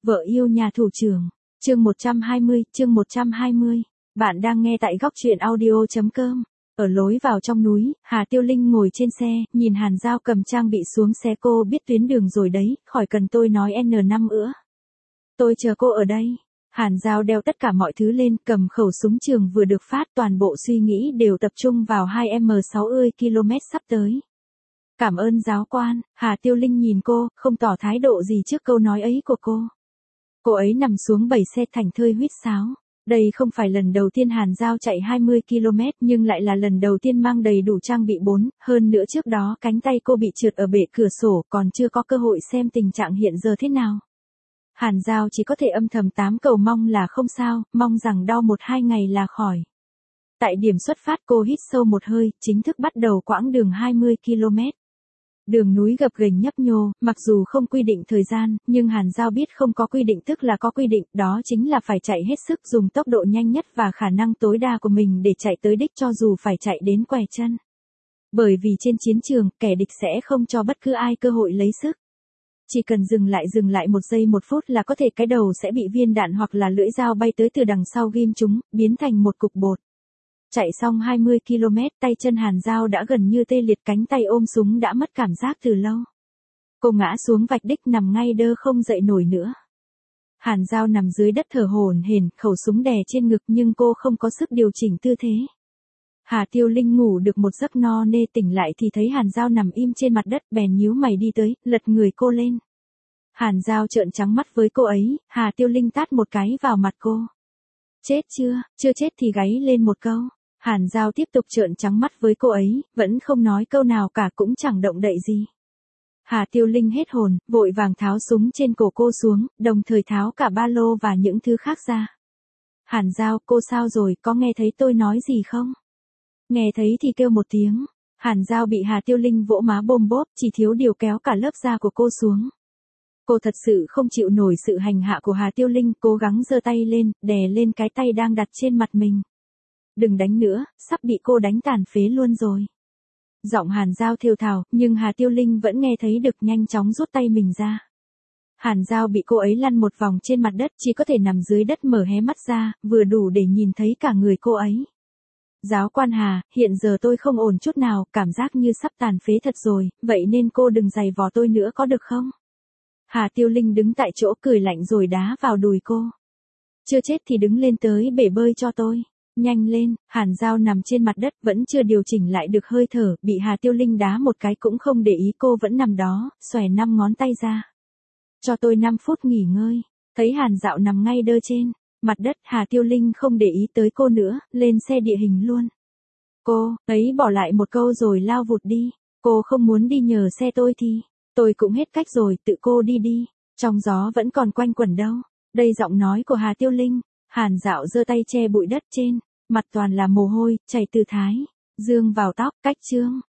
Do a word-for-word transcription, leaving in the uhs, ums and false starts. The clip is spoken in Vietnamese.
Vợ yêu nhà thủ trưởng. Chương một trăm hai mươi, chương một trăm hai mươi. Bạn đang nghe tại góc truyện audio chấm com. Ở lối vào trong núi, Hà Tiêu Linh ngồi trên xe, nhìn Hàn Giao cầm trang bị xuống xe. Cô biết tuyến đường rồi đấy, khỏi cần tôi nói en năm nữa. Tôi chờ cô ở đây. Hàn Giao đeo tất cả mọi thứ lên, cầm khẩu súng trường vừa được phát, toàn bộ suy nghĩ đều tập trung vào hai em sáu mươi ki lô mét sắp tới. Cảm ơn giáo quan. Hà Tiêu Linh nhìn cô, không tỏ thái độ gì trước câu nói ấy của cô. Cô ấy nằm xuống bầy xe thảnh thơi huýt sáo. Đây không phải lần đầu tiên Hàn Giao chạy hai mươi ki lô mét nhưng lại là lần đầu tiên mang đầy đủ trang bị bốn, hơn nữa trước đó cánh tay cô bị trượt ở bệ cửa sổ, còn chưa có cơ hội xem tình trạng hiện giờ thế nào. Hàn Giao chỉ có thể âm thầm tám cầu mong là không sao, mong rằng đau một hai ngày là khỏi. Tại điểm xuất phát cô hít sâu một hơi, chính thức bắt đầu quãng đường hai mươi ki lô mét. Đường núi gập ghềnh nhấp nhô, mặc dù không quy định thời gian, nhưng Hàn Giao biết không có quy định tức là có quy định, đó chính là phải chạy hết sức, dùng tốc độ nhanh nhất và khả năng tối đa của mình để chạy tới đích cho dù phải chạy đến quẻ chân. Bởi vì trên chiến trường, kẻ địch sẽ không cho bất cứ ai cơ hội lấy sức. Chỉ cần dừng lại dừng lại một giây một phút là có thể cái đầu sẽ bị viên đạn hoặc là lưỡi dao bay tới từ đằng sau ghim chúng, biến thành một cục bột. Chạy xong hai mươi ki lô mét, tay chân Hàn Giao đã gần như tê liệt, cánh tay ôm súng đã mất cảm giác từ lâu. Cô ngã xuống vạch đích nằm ngay đơ không dậy nổi nữa. Hàn Giao nằm dưới đất thở hổn hển, khẩu súng đè trên ngực nhưng cô không có sức điều chỉnh tư thế. Hà Tiêu Linh ngủ được một giấc no nê, tỉnh lại thì thấy Hàn Giao nằm im trên mặt đất, bèn nhíu mày đi tới, lật người cô lên. Hàn Giao trợn trắng mắt với cô ấy, Hà Tiêu Linh tát một cái vào mặt cô. Chết chưa, chưa chết thì gáy lên một câu. Hàn Giao tiếp tục trợn trắng mắt với cô ấy, vẫn không nói câu nào cả, cũng chẳng động đậy gì. Hà Tiêu Linh hết hồn, vội vàng tháo súng trên cổ cô xuống, đồng thời tháo cả ba lô và những thứ khác ra. Hàn Giao, cô sao rồi, có nghe thấy tôi nói gì không? Nghe thấy thì kêu một tiếng. Hàn Giao bị Hà Tiêu Linh vỗ má bôm bốp, chỉ thiếu điều kéo cả lớp da của cô xuống. Cô thật sự không chịu nổi sự hành hạ của Hà Tiêu Linh, cố gắng giơ tay lên, đè lên cái tay đang đặt trên mặt mình. Đừng đánh nữa, sắp bị cô đánh tàn phế luôn rồi. Giọng Hàn Giao thều thào, nhưng Hà Tiêu Linh vẫn nghe thấy được, nhanh chóng rút tay mình ra. Hàn Giao bị cô ấy lăn một vòng trên mặt đất, chỉ có thể nằm dưới đất mở hé mắt ra, vừa đủ để nhìn thấy cả người cô ấy. Giáo quan Hà, hiện giờ tôi không ổn chút nào, cảm giác như sắp tàn phế thật rồi, vậy nên cô đừng giày vò tôi nữa có được không? Hà Tiêu Linh đứng tại chỗ cười lạnh rồi đá vào đùi cô. Chưa chết thì đứng lên tới bể bơi cho tôi. Nhanh lên. Hàn Giao nằm trên mặt đất vẫn chưa điều chỉnh lại được hơi thở, bị Hà Tiêu Linh đá một cái cũng không để ý, cô vẫn nằm đó, xòe năm ngón tay ra. Cho tôi năm phút nghỉ ngơi. Thấy Hàn Dạo nằm ngay đơ trên mặt đất, Hà Tiêu Linh không để ý tới cô nữa, lên xe địa hình luôn. Cô ấy bỏ lại một câu rồi lao vụt đi. Cô không muốn đi nhờ xe tôi thì tôi cũng hết cách rồi, tự cô đi đi. Trong gió vẫn còn quanh quẩn đâu. Đây giọng nói của Hà Tiêu Linh. Hàn Dạo giơ tay che bụi đất trên mặt, toàn là mồ hôi chảy từ thái dương vào tóc. Cách chương